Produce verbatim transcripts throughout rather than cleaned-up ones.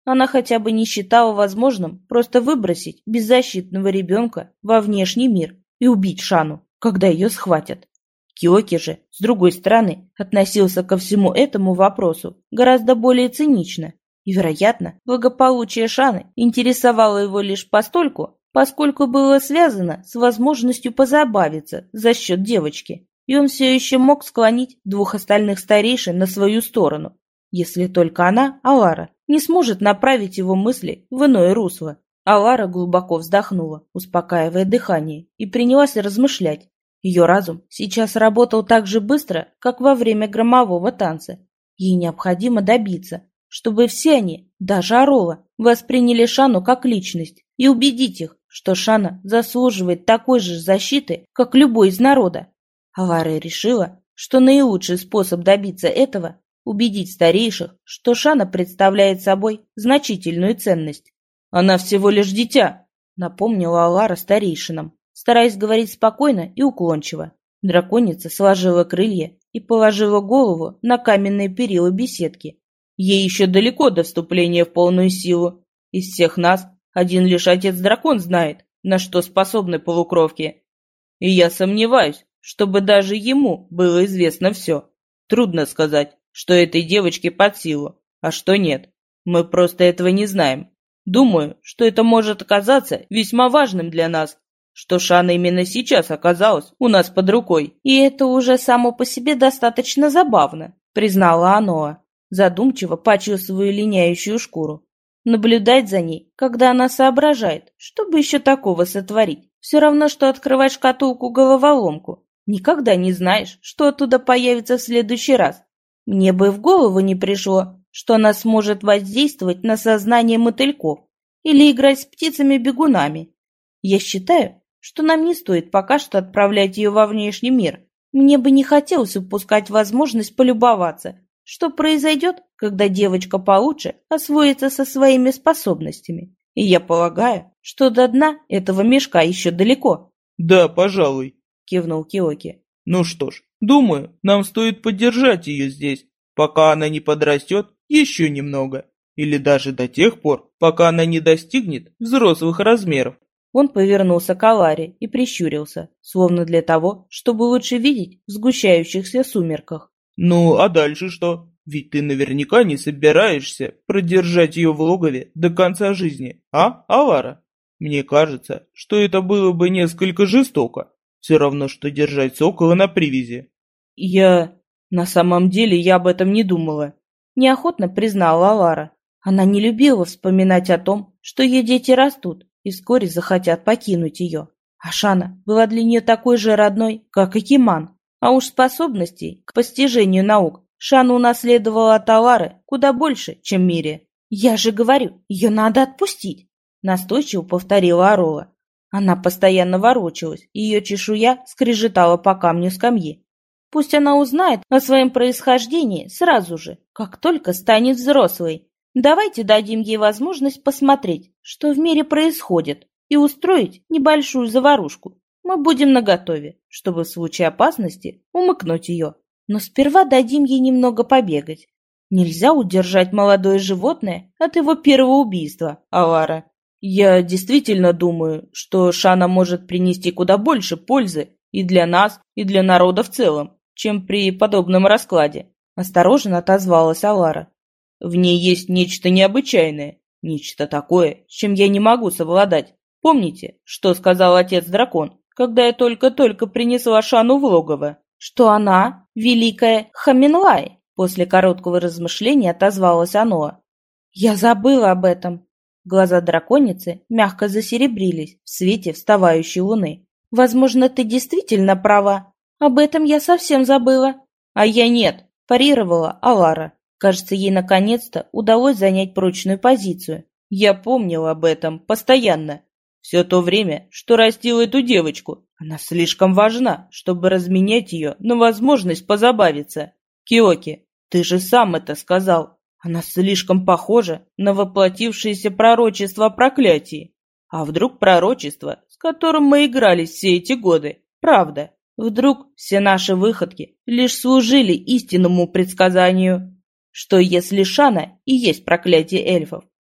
она хотя бы не считала возможным просто выбросить беззащитного ребенка во внешний мир и убить Шану, когда ее схватят. Киоки же, с другой стороны, относился ко всему этому вопросу гораздо более цинично, и, вероятно, благополучие Шаны интересовало его лишь постольку, поскольку было связано с возможностью позабавиться за счет девочки, и он все еще мог склонить двух остальных старейшин на свою сторону, если только она, Алара, не сможет направить его мысли в иное русло. Алара глубоко вздохнула, успокаивая дыхание, и принялась размышлять. Ее разум сейчас работал так же быстро, как во время громового танца. Ей необходимо добиться, чтобы все они, даже Арола, восприняли Шану как личность и убедить их, что Шана заслуживает такой же защиты, как любой из народа. Алара решила, что наилучший способ добиться этого – убедить старейших, что Шана представляет собой значительную ценность. «Она всего лишь дитя», – напомнила Алара старейшинам, стараясь говорить спокойно и уклончиво. Драконица сложила крылья и положила голову на каменные перила беседки. Ей еще далеко до вступления в полную силу. Из всех нас один лишь отец-дракон знает, на что способны полукровки. И я сомневаюсь, чтобы даже ему было известно все. Трудно сказать, что этой девочке под силу, а что нет. Мы просто этого не знаем. Думаю, что это может оказаться весьма важным для нас, что Шана именно сейчас оказалась у нас под рукой. И это уже само по себе достаточно забавно, признала Аноа, задумчиво почесывая линяющую шкуру. Наблюдать за ней, когда она соображает, что бы еще такого сотворить, все равно, что открывать шкатулку-головоломку. Никогда не знаешь, что оттуда появится в следующий раз. Мне бы в голову не пришло, что она сможет воздействовать на сознание мотыльков или играть с птицами-бегунами. Я считаю, что нам не стоит пока что отправлять ее во внешний мир. Мне бы не хотелось упускать возможность полюбоваться, что произойдет, когда девочка получше освоится со своими способностями. И я полагаю, что до дна этого мешка еще далеко. «Да, пожалуй», — кивнул Киоки. «Ну что ж, думаю, нам стоит поддержать ее здесь, пока она не подрастет еще немного, или даже до тех пор, пока она не достигнет взрослых размеров». Он повернулся к Аларе и прищурился, словно для того, чтобы лучше видеть в сгущающихся сумерках. «Ну, а дальше что? Ведь ты наверняка не собираешься продержать ее в логове до конца жизни, а, Алара? Мне кажется, что это было бы несколько жестоко. Все равно, что держать сокола на привязи». «Я... на самом деле я об этом не думала», — неохотно признала Алара. Она не любила вспоминать о том, что ее дети растут и вскоре захотят покинуть ее. А Шана была для нее такой же родной, как и Киман. А уж способностей к постижению наук Шана унаследовала от Алары куда больше, чем Мири. «Я же говорю, ее надо отпустить», — настойчиво повторила Арола. Она постоянно ворочалась, и ее чешуя скрежетала по камню скамьи. «Пусть она узнает о своем происхождении сразу же, как только станет взрослой. Давайте дадим ей возможность посмотреть, что в мире происходит, и устроить небольшую заварушку. Мы будем наготове, чтобы в случае опасности умыкнуть ее. Но сперва дадим ей немного побегать. Нельзя удержать молодое животное от его первого убийства, Алара. Я действительно думаю, что Шана может принести куда больше пользы и для нас, и для народа в целом, чем при подобном раскладе», — осторожно отозвалась Алара. «В ней есть нечто необычайное, нечто такое, с чем я не могу совладать. Помните, что сказал отец-дракон, когда я только-только принесла Шану в логово?» «Что она великая Хаминлай», — после короткого размышления отозвалась Аноа. «Я забыла об этом». Глаза драконицы мягко засеребрились в свете вставающей луны. «Возможно, ты действительно права. Об этом я совсем забыла». «А я нет», – парировала Алара. Кажется, ей наконец-то удалось занять прочную позицию. «Я помнил об этом постоянно. Все то время, что растил эту девочку. Она слишком важна, чтобы разменять ее на возможность позабавиться. Киоки, ты же сам это сказал. Она слишком похожа на воплотившееся пророчество о проклятии. А вдруг пророчество, с которым мы игрались все эти годы, правда? Вдруг все наши выходки лишь служили истинному предсказанию? Что если Шана и есть проклятие эльфов?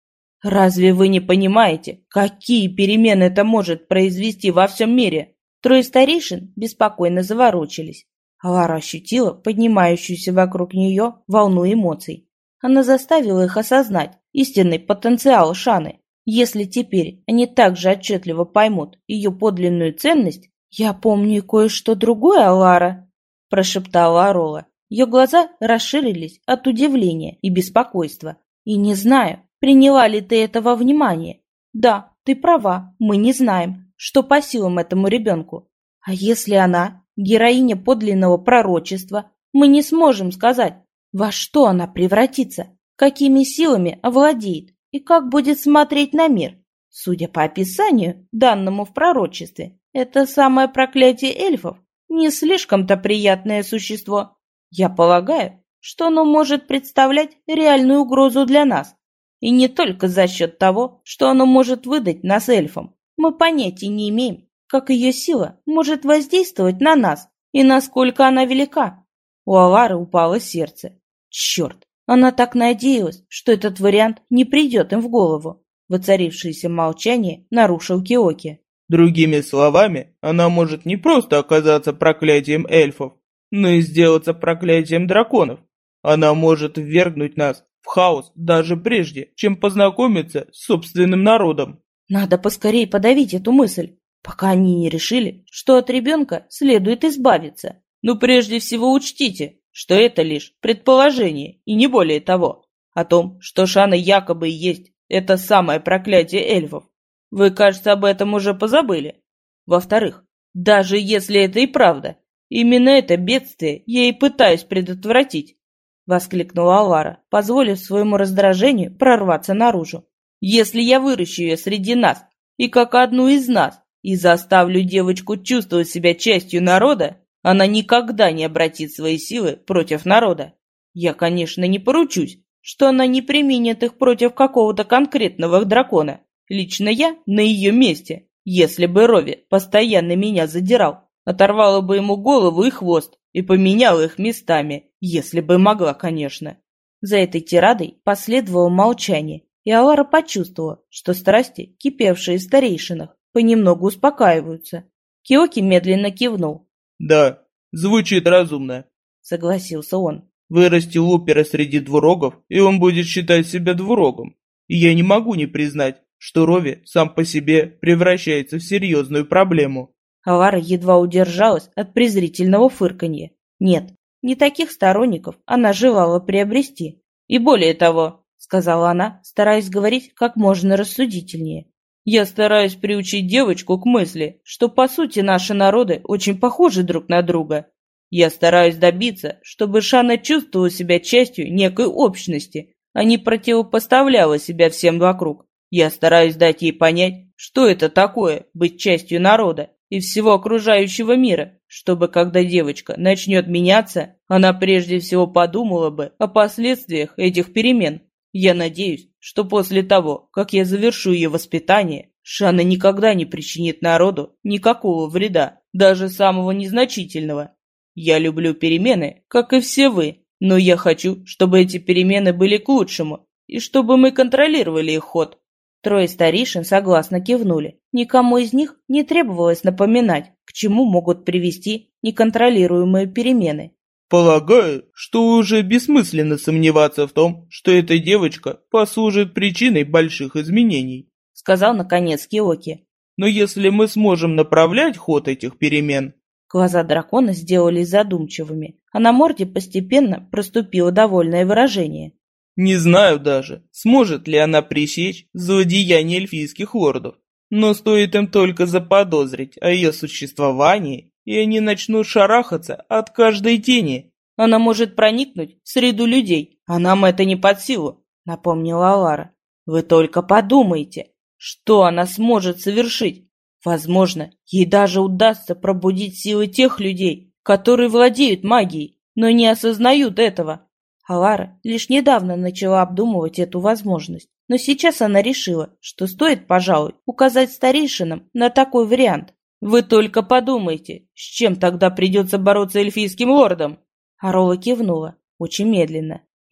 Разве вы не понимаете, какие перемены это может произвести во всем мире? Трое старейшин беспокойно заворочились. Алара ощутила поднимающуюся вокруг нее волну эмоций. Она заставила их осознать истинный потенциал Шаны. Если теперь они также отчетливо поймут ее подлинную ценность... «Я помню и кое-что другое, Алара», – прошептала Арола. Ее глаза расширились от удивления и беспокойства. «И не знаю, приняла ли ты это во внимание? Да, ты права, мы не знаем, что по силам этому ребенку. А если она героиня подлинного пророчества, мы не сможем сказать, во что она превратится, какими силами овладеет и как будет смотреть на мир. Судя по описанию, данному в пророчестве, это самое проклятие эльфов не слишком-то приятное существо. Я полагаю, что оно может представлять реальную угрозу для нас. И не только за счет того, что оно может выдать нас эльфам. Мы понятия не имеем, как ее сила может воздействовать на нас и насколько она велика. У Алары упало сердце. Черт, она так надеялась, что этот вариант не придет им в голову. Воцарившееся молчание нарушил Киоки. Другими словами, она может не просто оказаться проклятием эльфов, но и сделаться проклятием драконов. Она может ввергнуть нас в хаос даже прежде, чем познакомиться с собственным народом. Надо поскорее подавить эту мысль, пока они не решили, что от ребенка следует избавиться. Но прежде всего учтите, что это лишь предположение, и не более того. О том, что Шана якобы и есть это самое проклятие эльфов. Вы, кажется, об этом уже позабыли. Во-вторых, даже если это и правда, именно это бедствие я и пытаюсь предотвратить, — воскликнула Алара, позволив своему раздражению прорваться наружу. Если я выращу ее среди нас и как одну из нас и заставлю девочку чувствовать себя частью народа, она никогда не обратит свои силы против народа. Я, конечно, не поручусь, что она не применит их против какого-то конкретного дракона. Лично я на ее месте, если бы Рови постоянно меня задирал, оторвала бы ему голову и хвост и поменяла их местами, если бы могла, конечно. За этой тирадой последовало молчание, и Алара почувствовала, что страсти, кипевшие в старейшинах, понемногу успокаиваются. Киоки медленно кивнул. «Да, звучит разумно», — согласился он. «Вырасти Лупера среди двурогов, и он будет считать себя двурогом. И я не могу не признать, что Рови сам по себе превращается в серьезную проблему». Алара едва удержалась от презрительного фырканья. Нет, не таких сторонников она желала приобрести. И более того, — сказала она, стараясь говорить как можно рассудительнее, — я стараюсь приучить девочку к мысли, что по сути наши народы очень похожи друг на друга. Я стараюсь добиться, чтобы Шана чувствовала себя частью некой общности, а не противопоставляла себя всем вокруг. Я стараюсь дать ей понять, что это такое быть частью народа и всего окружающего мира, чтобы когда девочка начнет меняться, она прежде всего подумала бы о последствиях этих перемен. Я надеюсь, что после того, как я завершу ее воспитание, Шана никогда не причинит народу никакого вреда, даже самого незначительного. Я люблю перемены, как и все вы, но я хочу, чтобы эти перемены были к лучшему, и чтобы мы контролировали их ход». Трое старейшин согласно кивнули. Никому из них не требовалось напоминать, к чему могут привести неконтролируемые перемены. «Полагаю, что уже бессмысленно сомневаться в том, что эта девочка послужит причиной больших изменений», — сказал наконец Киоки. «Но если мы сможем направлять ход этих перемен...» Глаза дракона сделались задумчивыми, а на морде постепенно проступило довольное выражение. «Не знаю даже, сможет ли она пресечь злодеяния эльфийских лордов, но стоит им только заподозрить о ее существовании, и они начнут шарахаться от каждой тени. Она может проникнуть в среду людей, а нам это не под силу», — напомнила Алара. «Вы только подумайте, что она сможет совершить. Возможно, ей даже удастся пробудить силы тех людей, которые владеют магией, но не осознают этого». Алара лишь недавно начала обдумывать эту возможность, но сейчас она решила, что стоит, пожалуй, указать старейшинам на такой вариант. «Вы только подумайте, с чем тогда придется бороться эльфийским лордам?» Арола кивнула, очень медленно.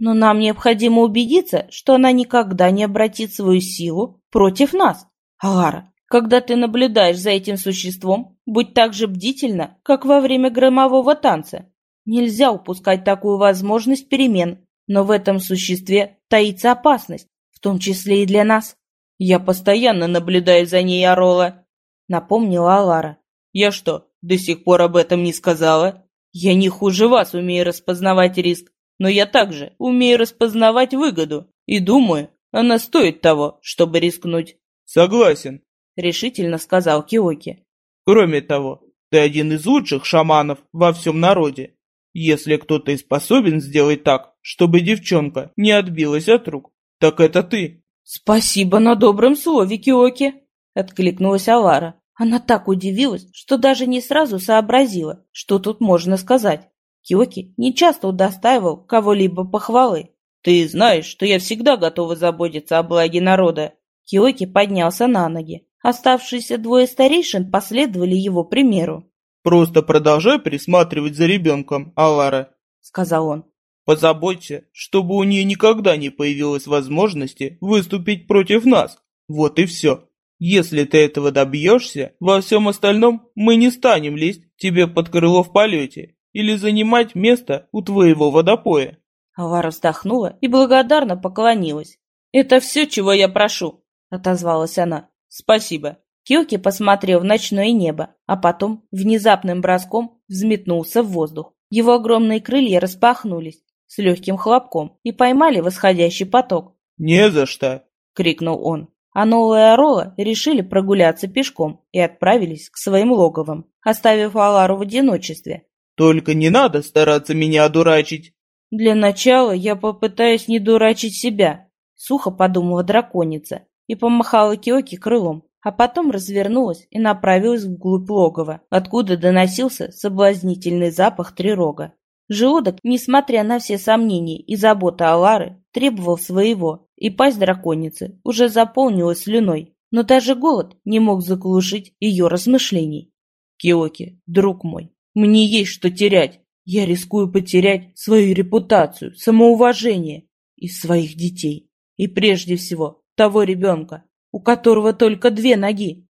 Но нам необходимо убедиться, что она никогда не обратит свою силу против нас. Алара, когда ты наблюдаешь за этим существом, будь так же бдительна, как во время громового танца. Нельзя упускать такую возможность перемен, но в этом существе таится опасность, в том числе и для нас. Я постоянно наблюдаю за ней, Арола, напомнила Алара. Я что, до сих пор об этом не сказала? Я не хуже вас умею распознавать риск, но я также умею распознавать выгоду, и думаю, она стоит того, чтобы рискнуть. Согласен, решительно сказал Киоки. Кроме того, ты один из лучших шаманов во всем народе. Если кто-то и способен сделать так, чтобы девчонка не отбилась от рук, так это ты. Спасибо на добром слове, Киоки, откликнулась Алара. Она так удивилась, что даже не сразу сообразила, что тут можно сказать. Киоки не часто удостаивал кого-либо похвалы. Ты знаешь, что я всегда готова заботиться о благе народа. Киоки поднялся на ноги. Оставшиеся двое старейшин последовали его примеру. «Просто продолжай присматривать за ребенком, Алара», — сказал он. «Позаботься, чтобы у нее никогда не появилось возможности выступить против нас. Вот и все. Если ты этого добьешься, во всем остальном мы не станем лезть тебе под крыло в полете или занимать место у твоего водопоя». Алара вздохнула и благодарно поклонилась. «Это все, чего я прошу», — отозвалась она. «Спасибо». Киоки посмотрел в ночное небо, а потом внезапным броском взметнулся в воздух. Его огромные крылья распахнулись с легким хлопком и поймали восходящий поток. «Не за что!» — крикнул он. А Нола и Арола решили прогуляться пешком и отправились к своим логовам, оставив Алару в одиночестве. «Только не надо стараться меня одурачить!» «Для начала я попытаюсь не дурачить себя», — сухо подумала драконица и помахала Киоки крылом. А потом развернулась и направилась вглубь логова, откуда доносился соблазнительный запах трирога. Желудок, несмотря на все сомнения и заботы Алары, требовал своего, и пасть драконицы уже заполнилась слюной, но даже голод не мог заглушить ее размышлений. «Киоки, друг мой, мне есть что терять. Я рискую потерять свою репутацию, самоуважение и своих детей, и прежде всего того ребенка, у которого только две ноги.